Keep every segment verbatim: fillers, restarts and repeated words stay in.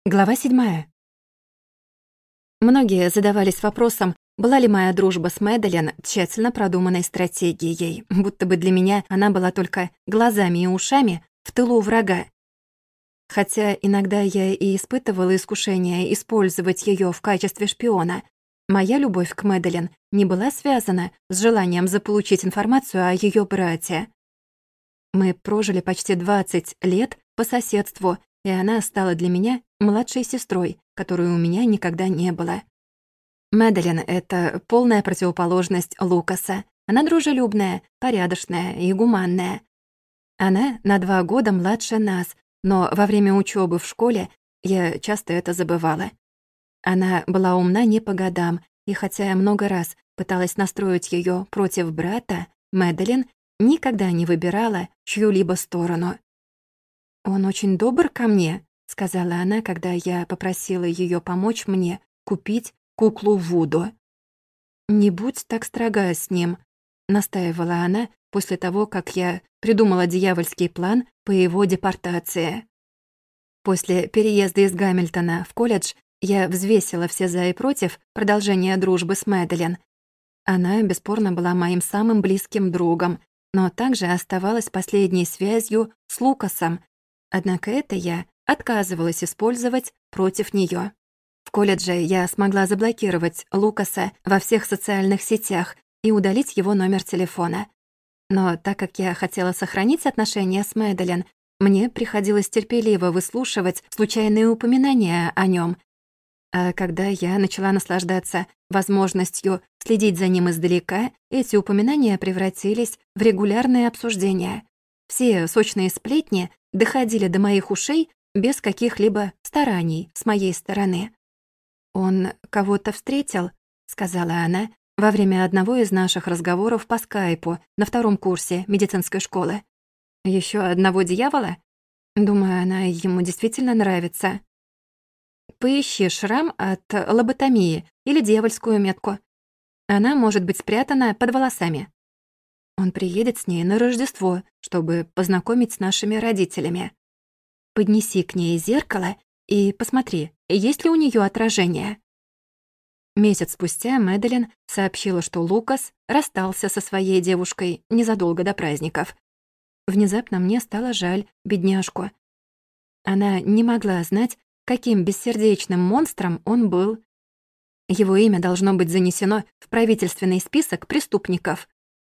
Глава седьмая. Многие задавались вопросом, была ли моя дружба с Мэдалин тщательно продуманной стратегией, будто бы для меня она была только глазами и ушами в тылу врага. Хотя иногда я и испытывала искушение использовать ее в качестве шпиона, моя любовь к Мэдалин не была связана с желанием заполучить информацию о ее брате. Мы прожили почти двадцать лет по соседству, и она стала для меня младшей сестрой, которой у меня никогда не было. Мэдалин — это полная противоположность Лукаса. Она дружелюбная, порядочная и гуманная. Она на два года младше нас, но во время учебы в школе я часто это забывала. Она была умна не по годам, и хотя я много раз пыталась настроить ее против брата, Мэдалин никогда не выбирала чью-либо сторону. «Он очень добр ко мне», — сказала она, когда я попросила ее помочь мне купить куклу Вуду. «Не будь так строга с ним», — настаивала она после того, как я придумала дьявольский план по его депортации. После переезда из Гамильтона в колледж я взвесила все за и против продолжения дружбы с Мэдалин. Она, бесспорно, была моим самым близким другом, но также оставалась последней связью с Лукасом. Однако это я отказывалась использовать против неё. В колледже я смогла заблокировать Лукаса во всех социальных сетях и удалить его номер телефона. Но так как я хотела сохранить отношения с Мэдалин, мне приходилось терпеливо выслушивать случайные упоминания о нём. А когда я начала наслаждаться возможностью следить за ним издалека, эти упоминания превратились в регулярные обсуждения. Все сочные сплетни доходили до моих ушей без каких-либо стараний с моей стороны. «Он кого-то встретил?» — сказала она во время одного из наших разговоров по скайпу на втором курсе медицинской школы. «Ещё одного дьявола? Думаю, она ему действительно нравится. Поищи шрам от лоботомии или дьявольскую метку. Она может быть спрятана под волосами. Он приедет с ней на Рождество, чтобы познакомить с нашими родителями. Поднеси к ней зеркало и посмотри, есть ли у неё отражение». Месяц спустя Мэдалин сообщила, что Лукас расстался со своей девушкой незадолго до праздников. Внезапно мне стало жаль бедняжку. Она не могла знать, каким бессердечным монстром он был. Его имя должно быть занесено в правительственный список преступников.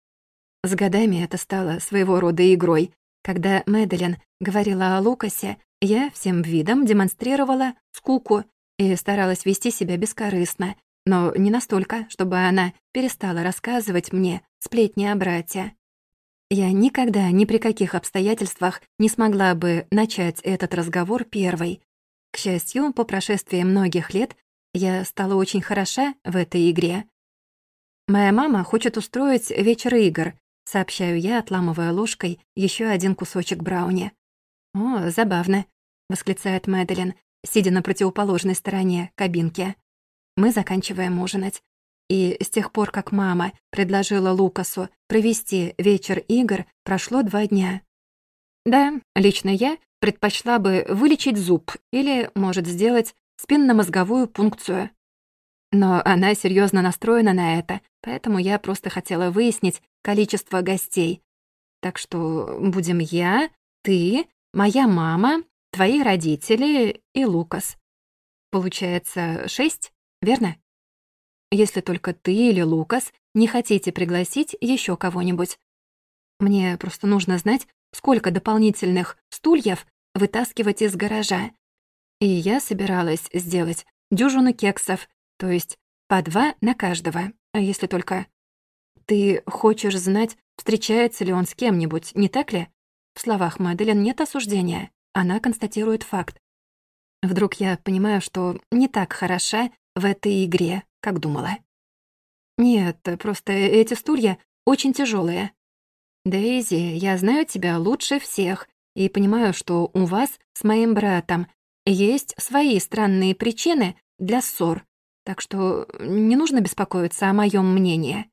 С годами это стало своего рода игрой. Когда Мэдалин говорила о Лукасе, я всем видом демонстрировала скуку и старалась вести себя бескорыстно, но не настолько, чтобы она перестала рассказывать мне сплетни о брате. Я никогда ни при каких обстоятельствах не смогла бы начать этот разговор первой. К счастью, по прошествии многих лет я стала очень хороша в этой игре. «Моя мама хочет устроить вечер игр», — сообщаю я, отламывая ложкой еще один кусочек брауни. «О, забавно», — восклицает Мэдалин, сидя на противоположной стороне кабинки. Мы заканчиваем ужинать. И с тех пор, как мама предложила Лукасу провести вечер игр, прошло два дня. Да, лично я предпочла бы вылечить зуб или, может, сделать спинномозговую пункцию. Но она серьезно настроена на это, поэтому я просто хотела выяснить количество гостей. Так что будем я, ты, моя мама, твои родители и Лукас. Получается шесть, верно? Если только ты или Лукас не хотите пригласить еще кого-нибудь. Мне просто нужно знать, сколько дополнительных стульев вытаскивать из гаража. И я собиралась сделать дюжину кексов, то есть по два на каждого. А если только... Ты хочешь знать, встречается ли он с кем-нибудь, не так ли? В словах Мэдалин нет осуждения. Она констатирует факт. Вдруг я понимаю, что не так хороша в этой игре, как думала. Нет, просто эти стулья очень тяжелые. Дейзи, я знаю тебя лучше всех и понимаю, что у вас с моим братом есть свои странные причины для ссор, так что не нужно беспокоиться о моем мнении.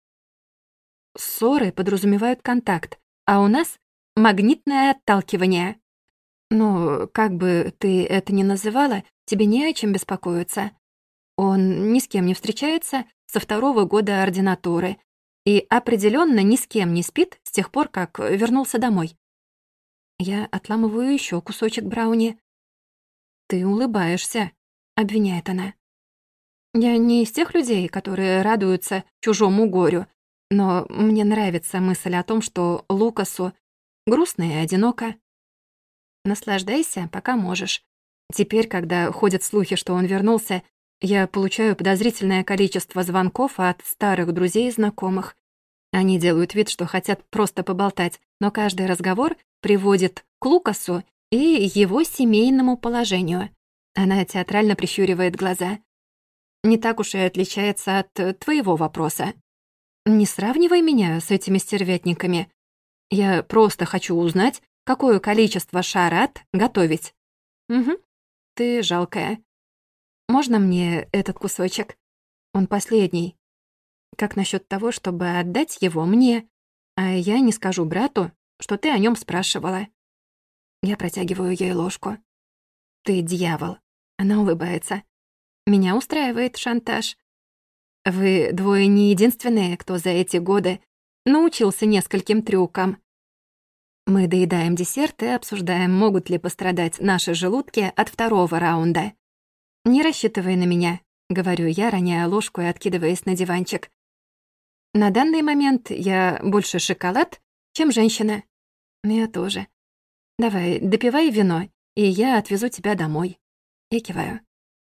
Ссоры подразумевают контакт, а у нас магнитное отталкивание. Ну, как бы ты это ни называла, тебе не о чем беспокоиться. Он ни с кем не встречается со второго года ординатуры и определенно ни с кем не спит с тех пор, как вернулся домой. Я отламываю еще кусочек брауни. «Ты улыбаешься», — обвиняет она. Я не из тех людей, которые радуются чужому горю, но мне нравится мысль о том, что Лукасу грустно и одиноко. Наслаждайся, пока можешь. Теперь, когда ходят слухи, что он вернулся, я получаю подозрительное количество звонков от старых друзей и знакомых. Они делают вид, что хотят просто поболтать, но каждый разговор приводит к Лукасу и его семейному положению. Она театрально прищуривает глаза. Не так уж и отличается от твоего вопроса. Не сравнивай меня с этими стервятниками. Я просто хочу узнать, какое количество шарат готовить. Угу, ты жалкая. Можно мне этот кусочек? Он последний. Как насчет того, чтобы отдать его мне, а я не скажу брату, что ты о нем спрашивала? Я протягиваю ей ложку. Ты дьявол. Она улыбается. Меня устраивает шантаж. Вы двое не единственные, кто за эти годы научился нескольким трюкам. Мы доедаем десерт и обсуждаем, могут ли пострадать наши желудки от второго раунда. «Не рассчитывай на меня», — говорю я, роняя ложку и откидываясь на диванчик. «На данный момент я больше шоколад, чем женщина». «Я тоже. Давай, допивай вино, и я отвезу тебя домой». Я киваю.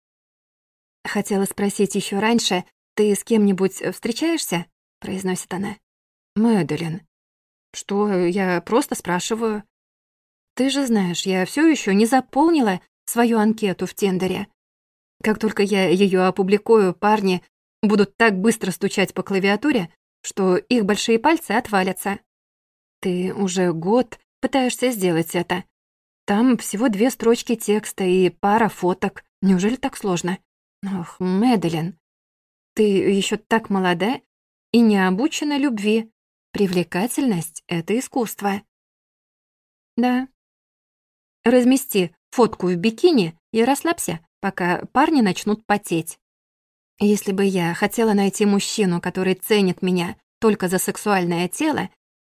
«Хотела спросить еще раньше, ты с кем-нибудь встречаешься?» — произносит она. «Мэдалин». «Что, я просто спрашиваю». «Ты же знаешь, я все еще не заполнила свою анкету в Тиндере. Как только я ее опубликую, парни будут так быстро стучать по клавиатуре, что их большие пальцы отвалятся. Ты уже год пытаешься сделать это. Там всего две строчки текста и пара фоток. Неужели так сложно? Ох, Мэдалин, ты еще так молода и не обучена любви. Привлекательность — это искусство». «Да». «Размести фотку в бикини и расслабься, пока парни начнут потеть. Если бы я хотела найти мужчину, который ценит меня только за сексуальное тело,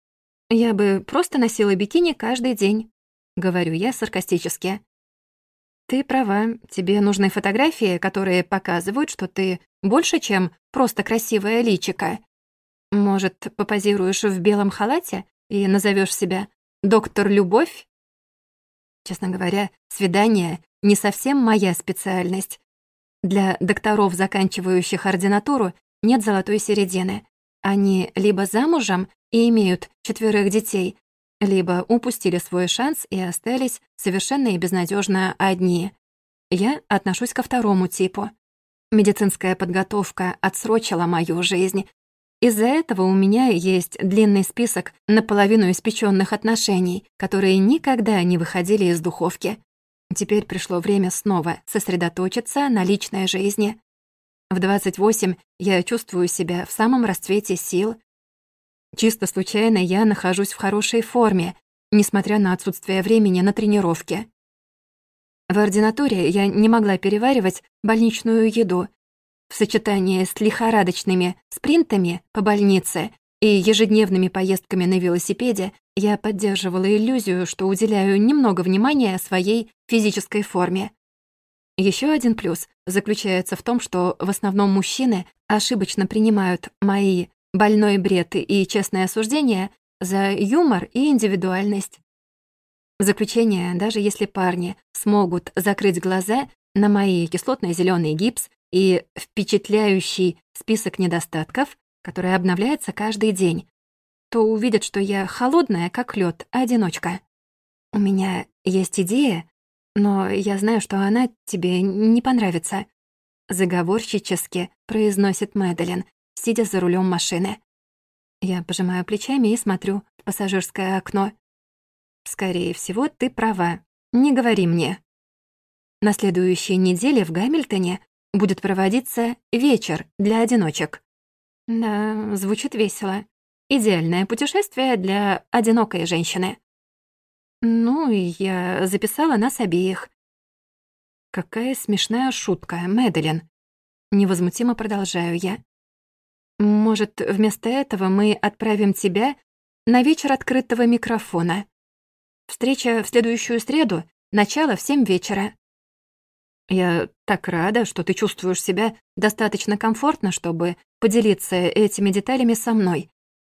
я бы просто носила бикини каждый день», — говорю я саркастически. «Ты права, тебе нужны фотографии, которые показывают, что ты больше, чем просто красивое личико. Может, попозируешь в белом халате и назовешь себя «Доктор Любовь»?» Честно говоря, свидание — не совсем моя специальность. Для докторов, заканчивающих ординатуру, нет золотой середины. Они либо замужем и имеют четверых детей, либо упустили свой шанс и остались совершенно и безнадежно одни. Я отношусь ко второму типу. Медицинская подготовка отсрочила мою жизнь. Из-за этого у меня есть длинный список наполовину испечённых отношений, которые никогда не выходили из духовки. Теперь пришло время снова сосредоточиться на личной жизни. В двадцать восемь я чувствую себя в самом расцвете сил. Чисто случайно я нахожусь в хорошей форме, несмотря на отсутствие времени на тренировки. В ординатуре я не могла переваривать больничную еду. В сочетании с лихорадочными спринтами по больнице и ежедневными поездками на велосипеде я поддерживала иллюзию, что уделяю немного внимания своей физической форме. Еще один плюс заключается в том, что в основном мужчины ошибочно принимают мои больной бред и честное осуждение за юмор и индивидуальность. В заключение, даже если парни смогут закрыть глаза на мои кислотно-зелёный гипс и впечатляющий список недостатков, который обновляется каждый день, то увидят, что я холодная, как лёд, одиночка. У меня есть идея, но я знаю, что она тебе не понравится. Заговорщически произносит Мэдалин, сидя за рулем машины. Я пожимаю плечами и смотрю в пассажирское окно. Скорее всего, ты права. Не говори мне. На следующей неделе в Гамильтоне будет проводиться вечер для одиночек. Да, звучит весело. Идеальное путешествие для одинокой женщины. Ну, и я записала нас обеих. Какая смешная шутка, Мэдалин. Невозмутимо продолжаю я. Может, вместо этого мы отправим тебя на вечер открытого микрофона? Встреча в следующую среду, начало в семь вечера. Я так рада, что ты чувствуешь себя достаточно комфортно, чтобы поделиться этими деталями со мной.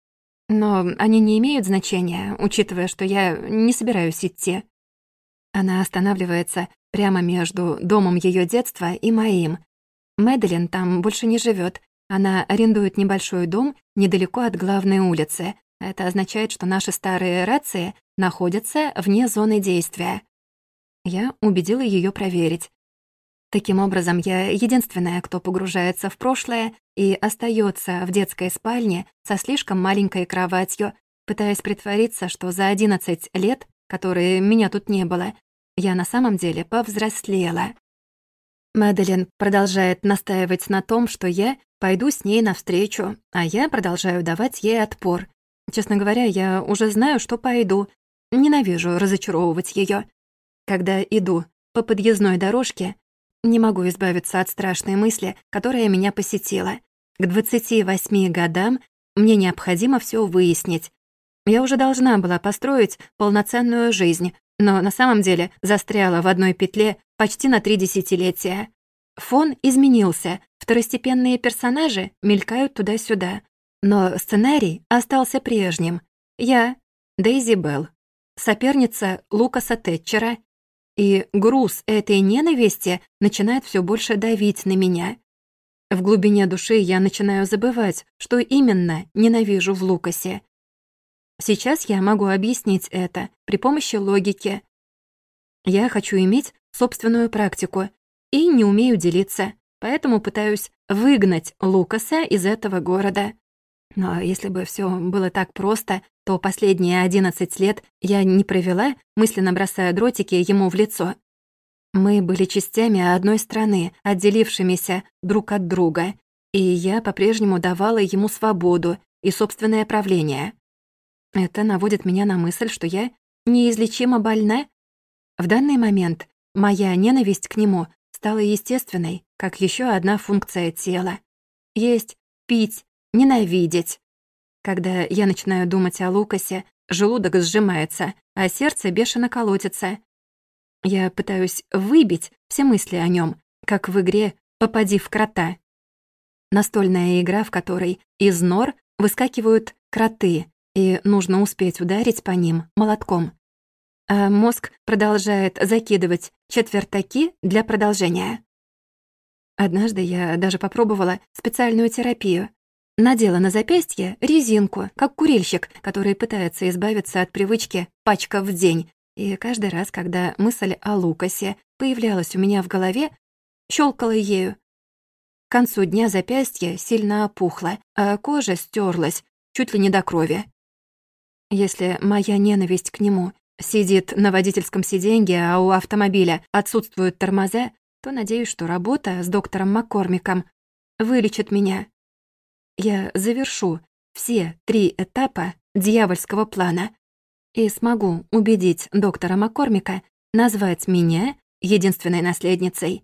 Но они не имеют значения, учитывая, что я не собираюсь идти. Она останавливается прямо между домом ее детства и моим. Мэдалин там больше не живет. Она арендует небольшой дом недалеко от главной улицы. Это означает, что наши старые рации находятся вне зоны действия. Я убедила ее проверить. Таким образом, я единственная, кто погружается в прошлое и остается в детской спальне со слишком маленькой кроватью, пытаясь притвориться, что за одиннадцать лет, которые меня тут не было, я на самом деле повзрослела. Мэдалин продолжает настаивать на том, что я пойду с ней навстречу, а я продолжаю давать ей отпор. Честно говоря, я уже знаю, что пойду. Ненавижу разочаровывать ее. Когда иду по подъездной дорожке, не могу избавиться от страшной мысли, которая меня посетила. К двадцати восьми годам мне необходимо все выяснить. Я уже должна была построить полноценную жизнь, но на самом деле застряла в одной петле почти на три десятилетия. Фон изменился, второстепенные персонажи мелькают туда-сюда, но сценарий остался прежним. Я — Дейзи Белл, соперница Лукаса Тэтчера, и груз этой ненависти начинает все больше давить на меня. В глубине души я начинаю забывать, что именно ненавижу в Лукасе. Сейчас я могу объяснить это при помощи логики. Я хочу иметь собственную практику и не умею делиться, поэтому пытаюсь выгнать Лукаса из этого города. Но если бы все было так просто, то последние одиннадцать лет я не провела, мысленно бросая дротики ему в лицо. Мы были частями одной страны, отделившимися друг от друга, и я по-прежнему давала ему свободу и собственное правление. Это наводит меня на мысль, что я неизлечимо больна. В данный момент моя ненависть к нему стала естественной, как еще одна функция тела. Есть, пить, ненавидеть. Когда я начинаю думать о Лукасе, желудок сжимается, а сердце бешено колотится. Я пытаюсь выбить все мысли о нем, как в игре «Попади в крота». Настольная игра, в которой из нор выскакивают кроты, и нужно успеть ударить по ним молотком. А мозг продолжает закидывать четвертаки для продолжения. Однажды я даже попробовала специальную терапию. Надела на запястье резинку, как курильщик, который пытается избавиться от привычки пачка в день. И каждый раз, когда мысль о Лукасе появлялась у меня в голове, щелкала ею. К концу дня запястье сильно опухло, а кожа стерлась чуть ли не до крови. Если моя ненависть к нему сидит на водительском сиденье, а у автомобиля отсутствуют тормоза, то надеюсь, что работа с доктором Маккормиком вылечит меня. Я завершу все три этапа дьявольского плана и смогу убедить доктора Маккормика назвать меня единственной наследницей.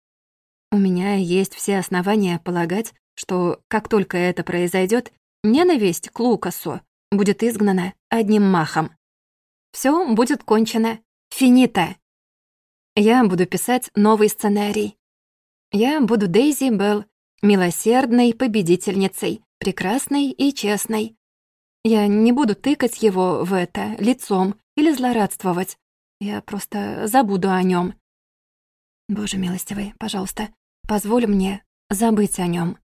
У меня есть все основания полагать, что как только это произойдет, ненависть к Лукасу будет изгнана одним махом. Все будет кончено. Финита. Я буду писать новый сценарий. Я буду Дейзи Белл, милосердной победительницей, прекрасной и честной. Я не буду тыкать его в это лицом или злорадствовать. Я просто забуду о нем. Боже милостивый, пожалуйста, позволь мне забыть о нем.